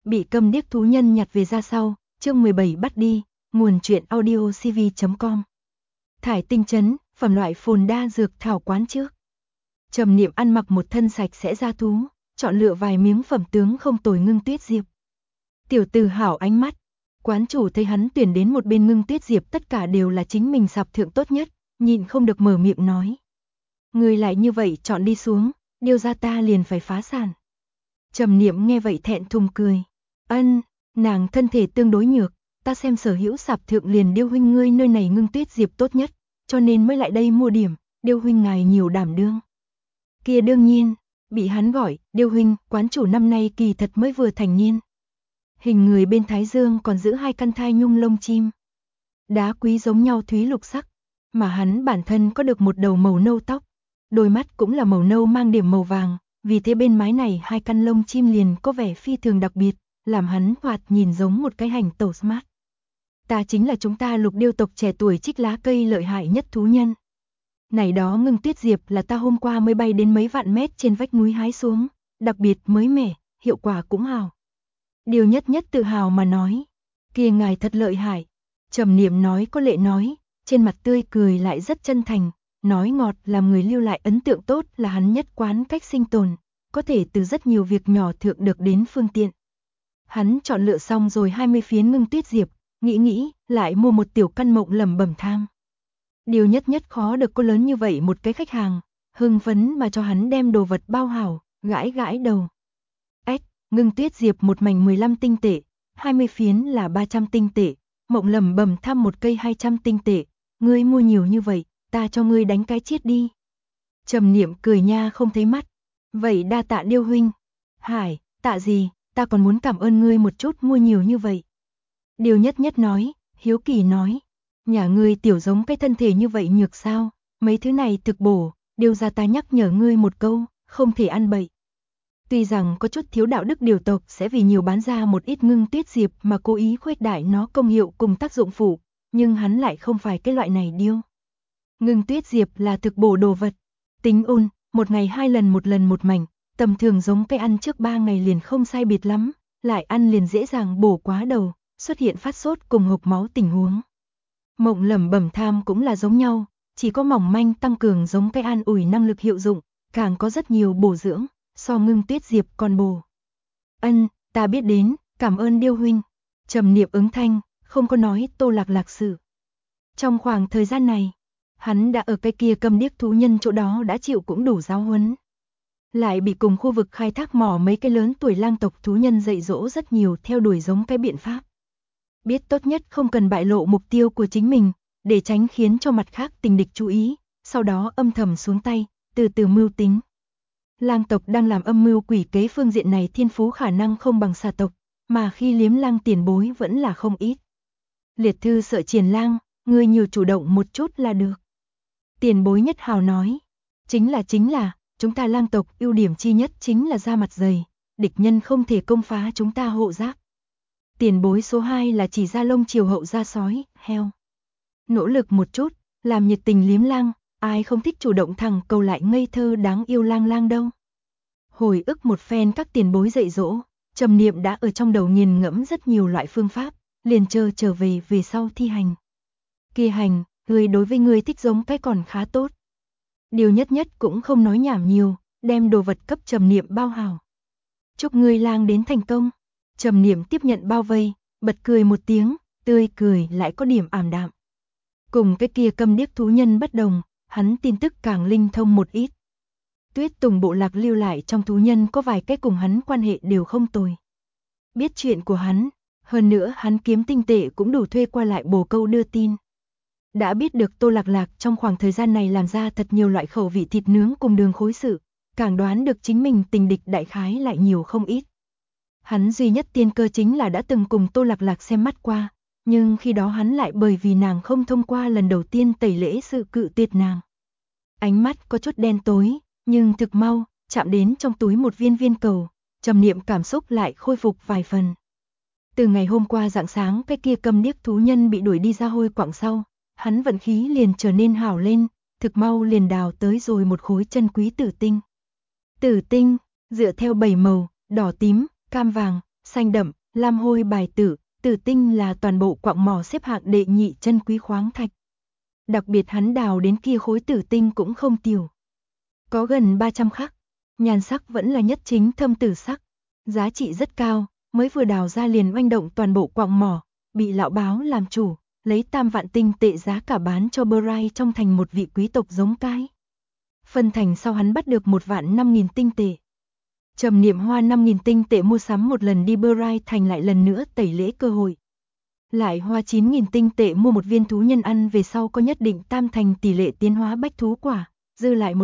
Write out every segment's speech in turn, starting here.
Bị câm điếc thú nhân nhặt về ra sau, chương 17 bắt đi, nguồn truyện audio cv.com. Thải tinh trấn, phẩm loại phồn đa dược thảo quán trước. Trầm Niệm ăn mặc một thân sạch sẽ ra thú, chọn lựa vài miếng phẩm tướng không tồi Ngưng Tuyết Diệp. Tiểu tử hảo ánh mắt, quán chủ thấy hắn tuyển đến một bên Ngưng Tuyết Diệp tất cả đều là chính mình sạp thượng tốt nhất, nhịn không được mở miệng nói. Người lại như vậy chọn đi xuống, điêu ra ta liền phải phá sản. Trầm Niệm nghe vậy thẹn thùng cười. Nàng thân thể tương đối nhược, ta xem sở hữu sạp thượng liền điêu huynh ngươi nơi này Ngưng Tuyết Diệp tốt nhất, cho nên mới lại đây mua điểm, điêu huynh ngài nhiều đảm đương. Kia đương nhiên, bị hắn gọi, điêu huynh, quán chủ năm nay kỳ thật mới vừa thành niên. Hình người bên thái dương còn giữ hai căn thai nhung lông chim. Đá quý giống nhau thúy lục sắc, mà hắn bản thân có được một đầu màu nâu tóc, đôi mắt cũng là màu nâu mang điểm màu vàng, vì thế bên mái này hai căn lông chim liền có vẻ phi thường đặc biệt, làm hắn thoạt nhìn giống một cái hành tẩu smart. Ta chính là chúng ta Lục Điêu tộc trẻ tuổi trích lá cây lợi hại nhất thú nhân. Này đó Ngưng Tuyết Diệp là ta hôm qua mới bay đến mấy vạn mét trên vách núi hái xuống, đặc biệt mới mẻ, hiệu quả cũng hào. Điều nhất tự hào mà nói, kia ngài thật lợi hại. Trầm Niệm nói có lệ nói, trên mặt tươi cười lại rất chân thành, nói ngọt làm người lưu lại ấn tượng tốt là hắn nhất quán cách sinh tồn, có thể từ rất nhiều việc nhỏ thượng được đến phương tiện. Hắn chọn lựa xong rồi 20 phiến Ngưng Tuyết Diệp, nghĩ, lại mua một tiểu căn Mộng lẩm bẩm tham. Điều nhất khó được có lớn như vậy một cái khách hàng, hưng phấn mà cho hắn đem đồ vật bao hảo, gãi đầu. Ngưng Tuyết Diệp một mảnh 15 tinh tệ, 20 phiến là 300 tinh tệ, Mộng lẩm bẩm tham một cây 200 tinh tệ, ngươi mua nhiều như vậy, ta cho ngươi đánh cái chiết đi. Trầm Niệm cười nha không thấy mắt, vậy đa tạ điêu huynh. Hải, tạ gì, ta còn muốn cảm ơn ngươi một chút mua nhiều như vậy. Điều nhất nói, hiếu kỳ nói, nhà ngươi tiểu giống cái thân thể như vậy nhược sao, mấy thứ này thực bổ, điều ra ta nhắc nhở ngươi một câu, không thể ăn bậy. Tuy rằng có chút thiếu đạo đức điều tộc sẽ vì nhiều bán ra một ít Ngưng Tuyết Diệp mà cố ý khuếch đại nó công hiệu cùng tác dụng phụ, nhưng hắn lại không phải cái loại này điêu. Ngưng Tuyết Diệp là thực bổ đồ vật, tính ôn, một ngày 2 lần một mảnh, tầm thường giống cái ăn trước 3 ngày liền không sai biệt lắm, lại ăn liền dễ dàng bổ quá đầu, xuất hiện phát sốt cùng hộc máu tình huống. Mộng lẩm bẩm tham cũng là giống nhau, chỉ có mỏng manh tăng cường giống cái an ủi năng lực hiệu dụng, càng có rất nhiều bổ dưỡng, so Ngưng Tuyết Diệp còn bổ. Ta biết đến, cảm ơn điêu huynh. Trầm Niệm ứng thanh, không có nói Tô Lạc sự. Trong khoảng thời gian này, hắn đã ở cái kia câm điếc thú nhân chỗ đó đã chịu cũng đủ giáo huấn. Lại bị cùng khu vực khai thác mỏ mấy cái lớn tuổi lang tộc thú nhân dạy dỗ rất nhiều theo đuổi giống cái biện pháp. Biết tốt nhất không cần bại lộ mục tiêu của chính mình, để tránh khiến cho mặt khác tình địch chú ý, sau đó âm thầm xuống tay, từ từ mưu tính. Lang tộc đang làm âm mưu quỷ kế phương diện này thiên phú khả năng không bằng xà tộc, mà khi liếm lang tiền bối vẫn là không ít. Liệt thư sợ Triển Lang, ngươi nhiều chủ động một chút là được. Tiền bối nhất hào nói, chính là, chúng ta lang tộc ưu điểm chi nhất chính là da mặt dày, địch nhân không thể công phá chúng ta hộ giáp. Tiền bối số 2 là chỉ da lông chiều hậu da sói, heo. Nỗ lực một chút, làm nhiệt tình liếm lang, ai không thích chủ động thẳng cầu lại ngây thơ đáng yêu lang đâu. Hồi ức một phen các tiền bối dạy dỗ, Trầm Niệm đã ở trong đầu nghiền ngẫm rất nhiều loại phương pháp, liền trở về sau thi hành. Kia hành, người đối với người thích giống cái còn khá tốt. Điều nhất cũng không nói nhảm nhiều, đem đồ vật cấp Trầm Niệm bao hảo. Chúc ngươi lang đến thành công. Trầm Niệm tiếp nhận bao vây, bật cười một tiếng, tươi cười lại có điểm ảm đạm. Cùng cái kia câm điếc thú nhân bất đồng, hắn tin tức càng linh thông một ít. Tuyết Tùng bộ lạc lưu lại trong thú nhân có vài cái cùng hắn quan hệ đều không tồi. Biết chuyện của hắn, hơn nữa hắn kiếm tinh tệ cũng đủ thuê qua lại bồ câu đưa tin. Đã biết được Tô Lạc trong khoảng thời gian này làm ra thật nhiều loại khẩu vị thịt nướng cùng đường khối sự, càng đoán được chính mình tình địch đại khái lại nhiều không ít. Hắn duy nhất tiên cơ chính là đã từng cùng Tô Lạc xem mắt qua, nhưng khi đó hắn lại bởi vì nàng không thông qua lần đầu tiên tẩy lễ sự cự tuyệt nàng. Ánh mắt có chút đen tối, nhưng thực mau, chạm đến trong túi một viên cầu, Trầm Niệm cảm xúc lại khôi phục vài phần. Từ ngày hôm qua rạng sáng cái kia câm điếc thú nhân bị đuổi đi ra hôi quảng sau, hắn vận khí liền trở nên hảo lên, thực mau liền đào tới rồi một khối chân quý tử tinh. Tử tinh, dựa theo 7 màu, đỏ tím, cam vàng, xanh đậm, lam hôi bài tử, tử tinh là toàn bộ quặng mỏ xếp hạng đệ nhị chân quý khoáng thạch. Đặc biệt hắn đào đến kia khối tử tinh cũng không tiểu. Có gần 300 khắc, nhan sắc vẫn là nhất chính thâm tử sắc, giá trị rất cao, mới vừa đào ra liền oanh động toàn bộ quặng mỏ, bị lão báo làm chủ, lấy 3 vạn tinh tệ giá cả bán cho Bray trong thành một vị quý tộc giống cái. Phân thành sau hắn bắt được 1.005.000 tinh tệ. Trầm Niệm hoa 5.000 tinh tệ mua sắm một lần đi Bray thành lại lần nữa tẩy lễ cơ hội. Lại hoa 9.000 tinh tệ mua một viên thú nhân ăn về sau có nhất định tam thành tỷ lệ tiến hóa bách thú quả, dư lại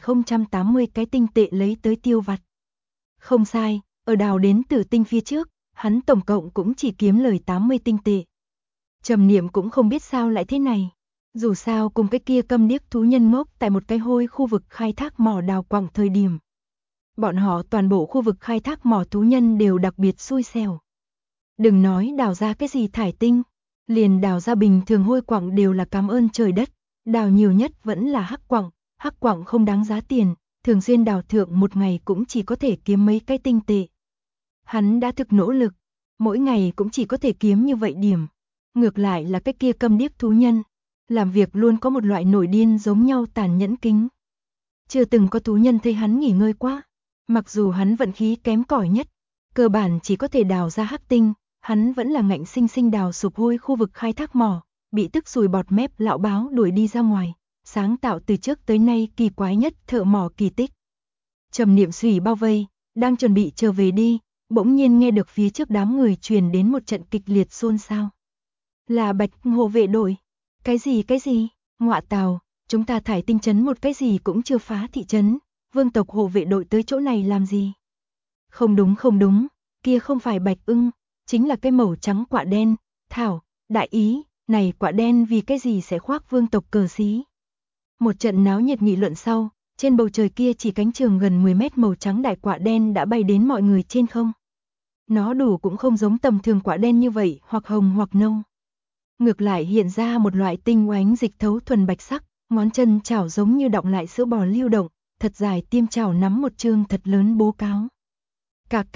1.080 cái tinh tệ lấy tới tiêu vặt. Không sai, ở đào đến tử tinh phía trước, hắn tổng cộng cũng chỉ kiếm lời 80 tinh tệ. Trầm Niệm cũng không biết sao lại thế này. Dù sao cùng cái kia câm điếc thú nhân ngốc tại một cái hôi khu vực khai thác mỏ đào quặng thời điểm. Bọn họ toàn bộ khu vực khai thác mỏ thú nhân đều đặc biệt xui xẻo. Đừng nói đào ra cái gì thải tinh, liền đào ra bình thường hôi quặng đều là cảm ơn trời đất, đào nhiều nhất vẫn là hắc quặng không đáng giá tiền, thường xuyên đào thượng một ngày cũng chỉ có thể kiếm mấy cái tinh tệ. Hắn đã thực nỗ lực, mỗi ngày cũng chỉ có thể kiếm như vậy điểm. Ngược lại là cái kia câm điếc thú nhân, làm việc luôn có một loại nổi điên giống nhau tàn nhẫn kính. Chưa từng có thú nhân thấy hắn nghỉ ngơi quá, mặc dù hắn vận khí kém cỏi nhất, cơ bản chỉ có thể đào ra hắc tinh, hắn vẫn là ngạnh sinh sinh đào sụp hôi khu vực khai thác mỏ, bị tức sùi bọt mép lão báo đuổi đi ra ngoài, sáng tạo từ trước tới nay kỳ quái nhất thợ mỏ kỳ tích. Trầm Niệm Sủy bao vây, đang chuẩn bị trở về đi, bỗng nhiên nghe được phía trước đám người truyền đến một trận kịch liệt xôn xao. Là Bạch hộ vệ đội. Cái gì? Ngọa tào, chúng ta thải tinh trấn một cái gì cũng chưa phá thị trấn, vương tộc hộ vệ đội tới chỗ này làm gì? Không đúng, kia không phải Bạch Ưng, chính là cái màu trắng quạ đen, thảo, đại ý, này quạ đen vì cái gì sẽ khoác vương tộc cờ xí? Một trận náo nhiệt nghị luận sau, trên bầu trời kia chỉ cánh trường gần 10 mét màu trắng đại quạ đen đã bay đến mọi người trên không. Nó đủ cũng không giống tầm thường quạ đen như vậy, hoặc hồng hoặc nâu. Ngược lại hiện ra một loại tinh oánh dịch thấu thuần bạch sắc, ngón chân chảo giống như đọng lại sữa bò lưu động, thật dài tiêm chảo nắm một chương thật lớn bố cáo. Cạc,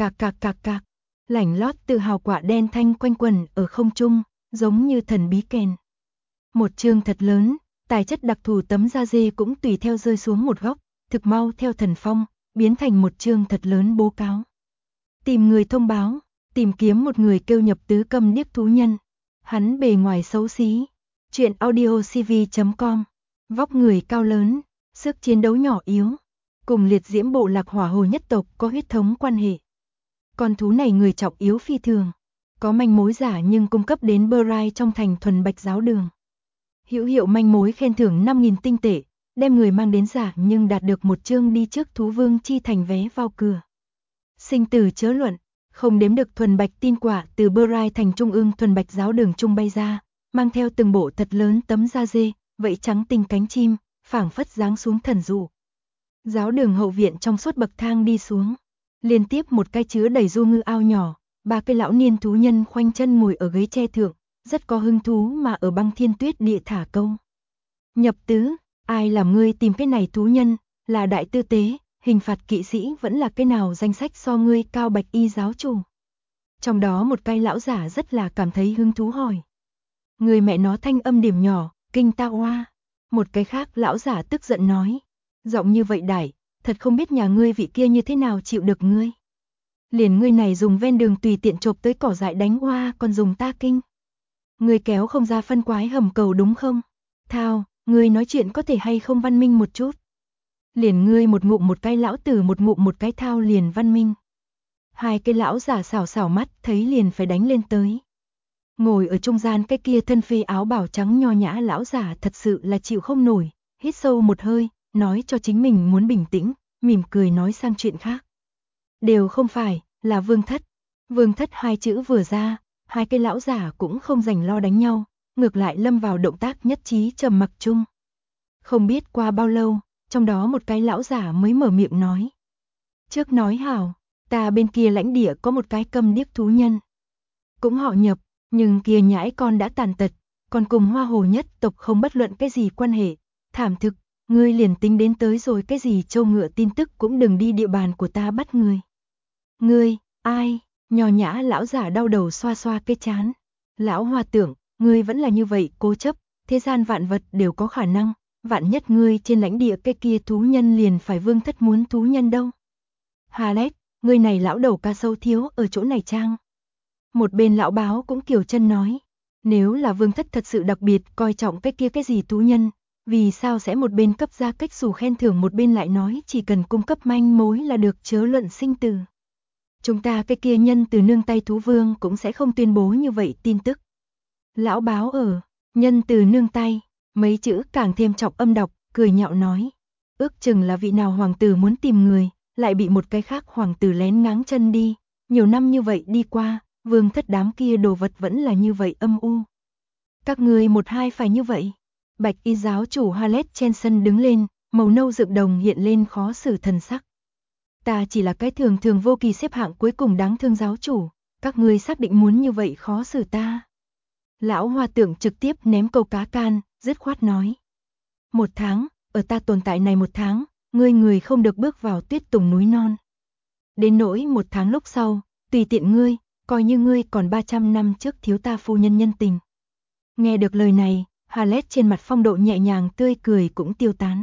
lảnh lót tự hào quạ đen thanh quanh quẩn ở không trung, giống như thần bí kèn. Một chương thật lớn, tài chất đặc thù tấm da dê cũng tùy theo rơi xuống một góc, thực mau theo thần phong, biến thành một chương thật lớn bố cáo. Tìm người thông báo, tìm kiếm một người kêu nhập tứ câm điếc thú nhân. Hắn bề ngoài xấu xí. Chuyện audiocv.com. Vóc người cao lớn, sức chiến đấu nhỏ yếu, cùng liệt diễm bộ lạc hỏa hồ nhất tộc có huyết thống quan hệ. Con thú này người trọng yếu phi thường, có manh mối giả nhưng cung cấp đến Bray trong thành thuần bạch giáo đường. Hữu hiệu manh mối khen thưởng 5.000 tinh tệ, đem người mang đến giả nhưng đạt được một chương đi trước thú vương chi thành vé vào cửa. Sinh tử chớ luận. Không đếm được thuần bạch tin quả từ Bray thành trung ương thuần bạch giáo đường trung bay ra, mang theo từng bộ thật lớn tấm da dê, vẫy trắng tinh cánh chim, phảng phất giáng xuống thần dụ. Giáo đường hậu viện trong suốt bậc thang đi xuống, liên tiếp một cái chứa đầy du ngư ao nhỏ, 3 cái lão niên thú nhân khoanh chân ngồi ở ghế tre thượng, rất có hứng thú mà ở băng thiên tuyết địa thả câu. Nhập tứ, ai làm ngươi tìm cái này thú nhân, là đại tư tế. Hình phạt kỵ sĩ vẫn là cái nào danh sách so ngươi cao bạch y giáo chủ. Trong đó một cái lão giả rất là cảm thấy hứng thú hỏi. Người mẹ nó thanh âm điểm nhỏ, kinh ta oa. Một cái khác lão giả tức giận nói. Giọng như vậy đại, thật không biết nhà ngươi vị kia như thế nào chịu được ngươi. Liền ngươi này dùng ven đường tùy tiện chộp tới cỏ dại đánh oa còn dùng ta kinh. Ngươi kéo không ra phân quái hầm cầu đúng không? Thao, ngươi nói chuyện có thể hay không văn minh một chút. Liền ngươi một ngụm một cái lão tử một ngụm một cái thao liền văn minh. Hai cái lão giả xảo xảo mắt thấy liền phải đánh lên tới. Ngồi ở trung gian cái kia thân phê áo bảo trắng nho nhã lão giả thật sự là chịu không nổi, hít sâu một hơi, nói cho chính mình muốn bình tĩnh, mỉm cười nói sang chuyện khác. Đều không phải, là Vương Thất. Vương Thất hai chữ vừa ra, hai cái lão giả cũng không rảnh lo đánh nhau, ngược lại lâm vào động tác nhất trí trầm mặc chung. Không biết qua bao lâu, trong đó một cái lão giả mới mở miệng nói. Trước nói hảo, ta bên kia lãnh địa có một cái câm điếc thú nhân. Cũng họ Nhập, nhưng kia nhãi con đã tàn tật, còn cùng Hoa Hồ nhất tộc không bất luận cái gì quan hệ. Thảm thực, ngươi liền tính đến tới rồi cái gì châu ngựa tin tức cũng đừng đi địa bàn của ta bắt ngươi. Ngươi, ai? Nho nhã lão giả đau đầu xoa xoa cái trán. Lão hòa thượng, ngươi vẫn là như vậy cố chấp, thế gian vạn vật đều có khả năng, vạn nhất ngươi trên lãnh địa cái kia thú nhân liền phải vương thất muốn thú nhân đâu. Halet, ngươi này lão đầu ca sâu thiếu ở chỗ này trang. Một bên lão báo cũng kiều chân nói, nếu là vương thất thật sự đặc biệt coi trọng cái kia cái gì thú nhân, vì sao sẽ một bên cấp ra cách xù khen thưởng một bên lại nói chỉ cần cung cấp manh mối là được chớ luận sinh tử. Chúng ta cái kia nhân từ nương tay thú vương cũng sẽ không tuyên bố như vậy tin tức. Lão báo ở, nhân từ nương tay, mấy chữ càng thêm trọng âm đọc, cười nhạo nói. Ước chừng là vị nào hoàng tử muốn tìm người, lại bị một cái khác hoàng tử lén ngáng chân đi. Nhiều năm như vậy đi qua, vương thất đám kia đồ vật vẫn là như vậy âm u. Các người một hai phải như vậy. Bạch y giáo chủ Halet trên sân đứng lên, màu nâu rực đồng hiện lên khó xử thần sắc. Ta chỉ là cái thường thường vô kỳ xếp hạng cuối cùng đáng thương giáo chủ, các ngươi xác định muốn như vậy khó xử ta. Lão hòa thượng trực tiếp ném câu cá can, dứt khoát nói. 1 tháng, ở ta tồn tại này 1 tháng, người không được bước vào tuyết tùng núi non. Đến nỗi 1 tháng lúc sau, tùy tiện ngươi, coi như ngươi còn 300 năm trước thiếu ta phu nhân nhân tình. Nghe được lời này, Halet trên mặt phong độ nhẹ nhàng tươi cười cũng tiêu tán.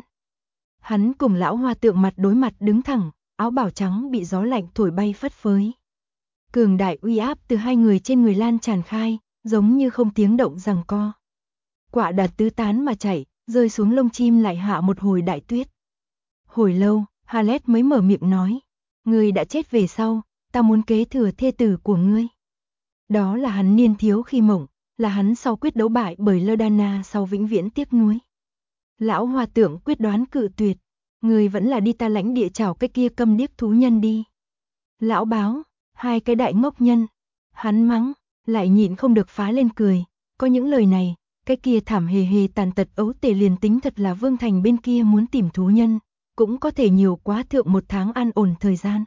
Hắn cùng lão hòa thượng mặt đối mặt đứng thẳng, áo bào trắng bị gió lạnh thổi bay phất phới. Cường đại uy áp từ hai người trên người lan tràn khai, giống như không tiếng động giằng co. Quả đạt tứ tán mà chảy, rơi xuống lông chim lại hạ một hồi đại tuyết. Hồi lâu, Halet mới mở miệng nói, ngươi đã chết về sau, ta muốn kế thừa thê tử của ngươi. Đó là hắn niên thiếu khi mộng, là hắn sau quyết đấu bại bởi Lerdana sau vĩnh viễn tiếc nuối. Lão hòa thượng quyết đoán cự tuyệt, ngươi vẫn là đi ta lãnh địa chào cái kia câm điếc thú nhân đi. Lão báo, hai cái đại ngốc nhân, hắn mắng, lại nhịn không được phá lên cười, có những lời này, cái kia thảm hề hề tàn tật ấu tể liền tính thật là Vương Thành bên kia muốn tìm thú nhân, cũng có thể nhiều quá thượng 1 tháng an ổn thời gian.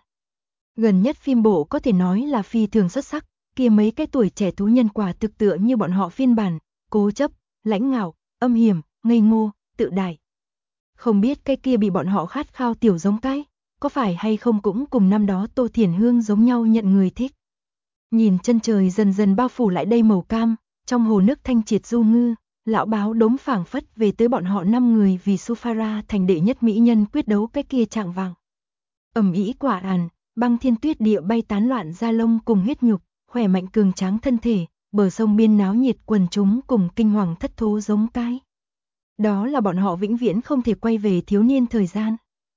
Gần nhất phim bộ có thể nói là phi thường xuất sắc, kia mấy cái tuổi trẻ thú nhân quả thực tựa như bọn họ phiên bản, cố chấp, lãnh ngạo, âm hiểm, ngây ngô, tự đại. Không biết cái kia bị bọn họ khát khao tiểu giống cái, có phải hay không cũng cùng năm đó Tô Thiển Hương giống nhau nhận người thích. Nhìn chân trời dần dần bao phủ lại đây màu cam, trong hồ nước thanh triệt du ngư, lão báo đốm phảng phất về tới bọn họ 5 người vì Sufara thành đệ nhất mỹ nhân quyết đấu cái kia trạng vàng. Ầm ĩ quả àn, băng thiên tuyết địa bay tán loạn da lông cùng huyết nhục, khỏe mạnh cường tráng thân thể, bờ sông biên náo nhiệt quần chúng cùng kinh hoàng thất thố giống cái. Đó là bọn họ vĩnh viễn không thể quay về thiếu niên thời gian.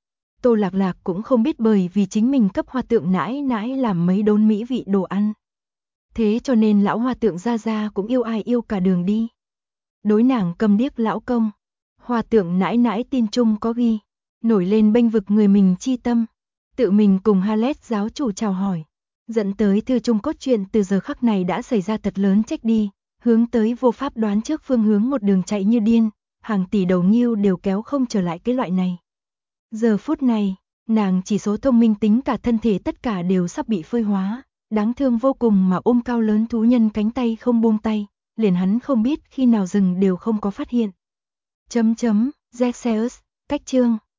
Tô Lạc Lạc cũng không biết bởi vì chính mình cấp hòa thượng nãi nãi làm mấy đốn mỹ vị đồ ăn. Thế cho nên lão hòa thượng ra ra cũng yêu ai yêu cả đường đi. Đối nàng cầm điếc lão công, hòa thượng nãi nãi tin chung có ghi, nổi lên bênh vực người mình chi tâm. Tự mình cùng Halet giáo chủ chào hỏi, dẫn tới thư chung cốt truyện từ giờ khắc này đã xảy ra thật lớn trách đi, hướng tới vô pháp đoán trước phương hướng một đường chạy như điên, hàng tỷ đầu nghiêu đều kéo không trở lại cái loại này. Giờ phút này, nàng chỉ số thông minh tính cả thân thể tất cả đều sắp bị phơi hóa, đáng thương vô cùng mà ôm cao lớn thú nhân cánh tay không buông tay, liền hắn không biết khi nào dừng đều không có phát hiện. Zexeus, cách chương